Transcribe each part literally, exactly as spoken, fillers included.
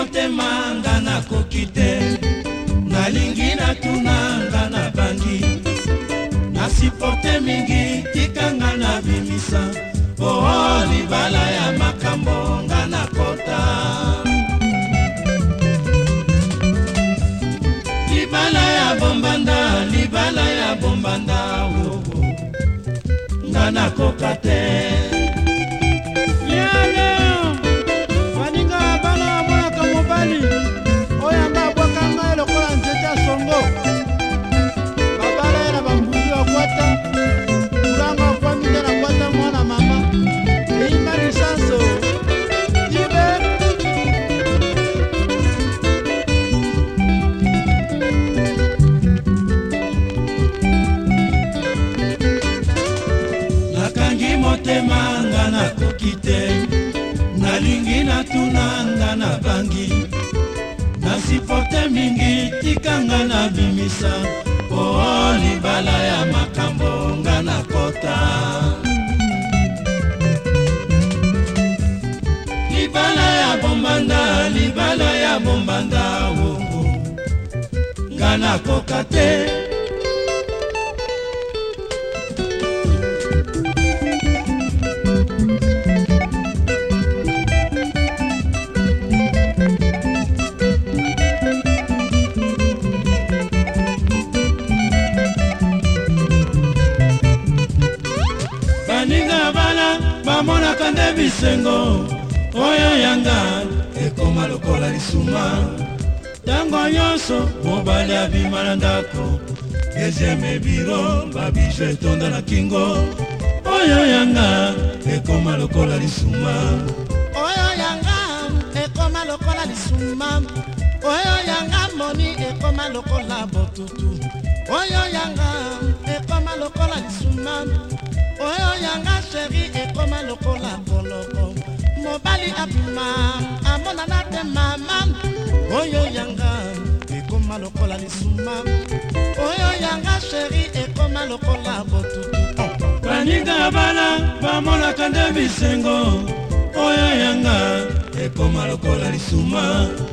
motema nga nakoki te, nalingi natuna nga na bangi, nasiporte mingi tikanga na bimisa, oh libala ya makambo nga nakota. Libala ya bombanda, libala ya bombanda, oh, oh. Nga nakoka te. Motema nga nakoki te, nalingi natuna nga na bangi, nasiporte mingi tikanga na bimisa, oh libala ya makambo nga nakota. Libala ya bombanda, libala ya bombanda, oh, oh. Nga nakoka te. Baninga bala bamona kande bisengo, oyo yanga ekoma lokola lisuma. Tango nyonso mobali abima na ndako, ezeme biro babiju etonda na kingo, oyo yanga ekoma lokola lisuma. Oyo yanga ekoma lokola lisuma, oyo yanga moni ekoma lokola botutu, oyo yanga ekoma lokola lisuma, oyo yanga chéri ekoma lokola koloko, mobali abima amona na te mama, oyo yanga ekoma lokola lisuma, oyo yanga chéri ekoma lokola botutu. Baninga bala bamona kande bisengo, oyo yanga ekoma lokola lisuma.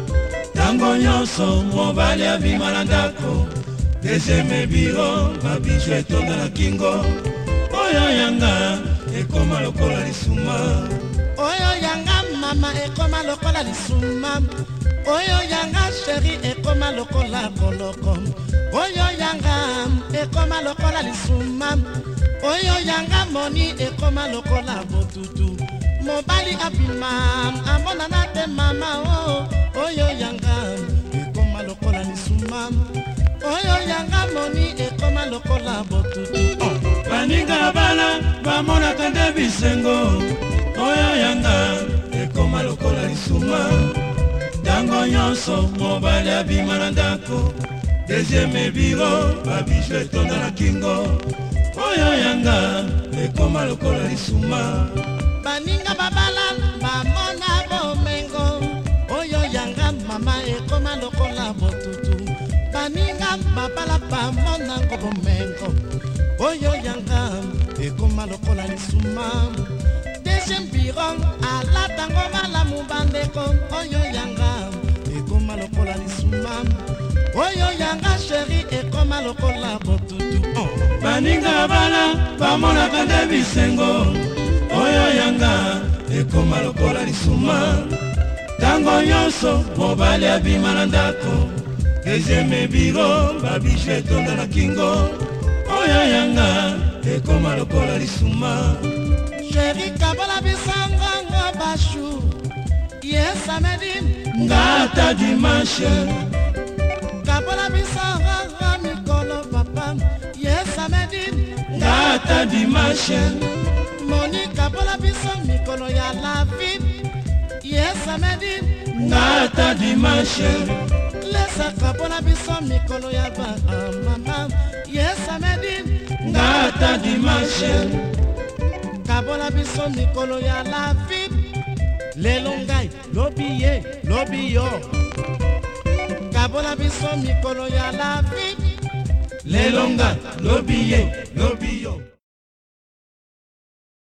Tango nyonso mobali abima na ndako, ezeme biro babiju etonda na kingo, oyo yanga ekoma lokola lisuma. Oyo yanga mama ekoma lokola lisuma, oyo yanga chéri ekoma lokola koloko, oyo yanga ekoma lokola lisuma, oyo yanga moni ekoma lokola botutu, mobali abima amona na te mama, oh, oyo yanga ekoma lokola lisuma, oyo yanga moni ekoma lokola botutu. Baninga bala bamona kande bisengo, oyo yanga ekoma lokola lisuma. Tango nyonso mobali abima na ndako, ezeme biro babiju etonda na kingo, oyo yanga ekoma lokola lisuma. Baninga babala bamona bomengo, oyo yanga mama ekoma lokola botutu. Baninga babala bamona bomengo, oyo yanga ekoma lokola lisuma. Deuxième biron alatango malamu bandeko, oyo yanga ekoma lokola lisuma, oyo yanga chéri ekoma lokola botutu. Baninga bala bamona kande bisengo, oyo yanga ekoma lokola lisuma. Tango nyonso mobali abima na ndako, ezeme biro babiju etonda na kingo, oyo yanga ekoma lokola lisuma. Chéri kabola bisanga nga bashu, yes samedi ngata dimanche. Kabola bisanga nga mikolo papa, yes samedi ngata dimanche. Moni kabola biso mikolo ya la vie, yes samedi ngata dimanche. Lesa kabola biso mikolo ya ba mama, yes samedi ngata dimanche. Kabola biso mikolo ya la vie, lelo ngai lobi ye lobi yo. Kabola biso mikolo ya la vie, lelo ngai lobi ye lobi yo.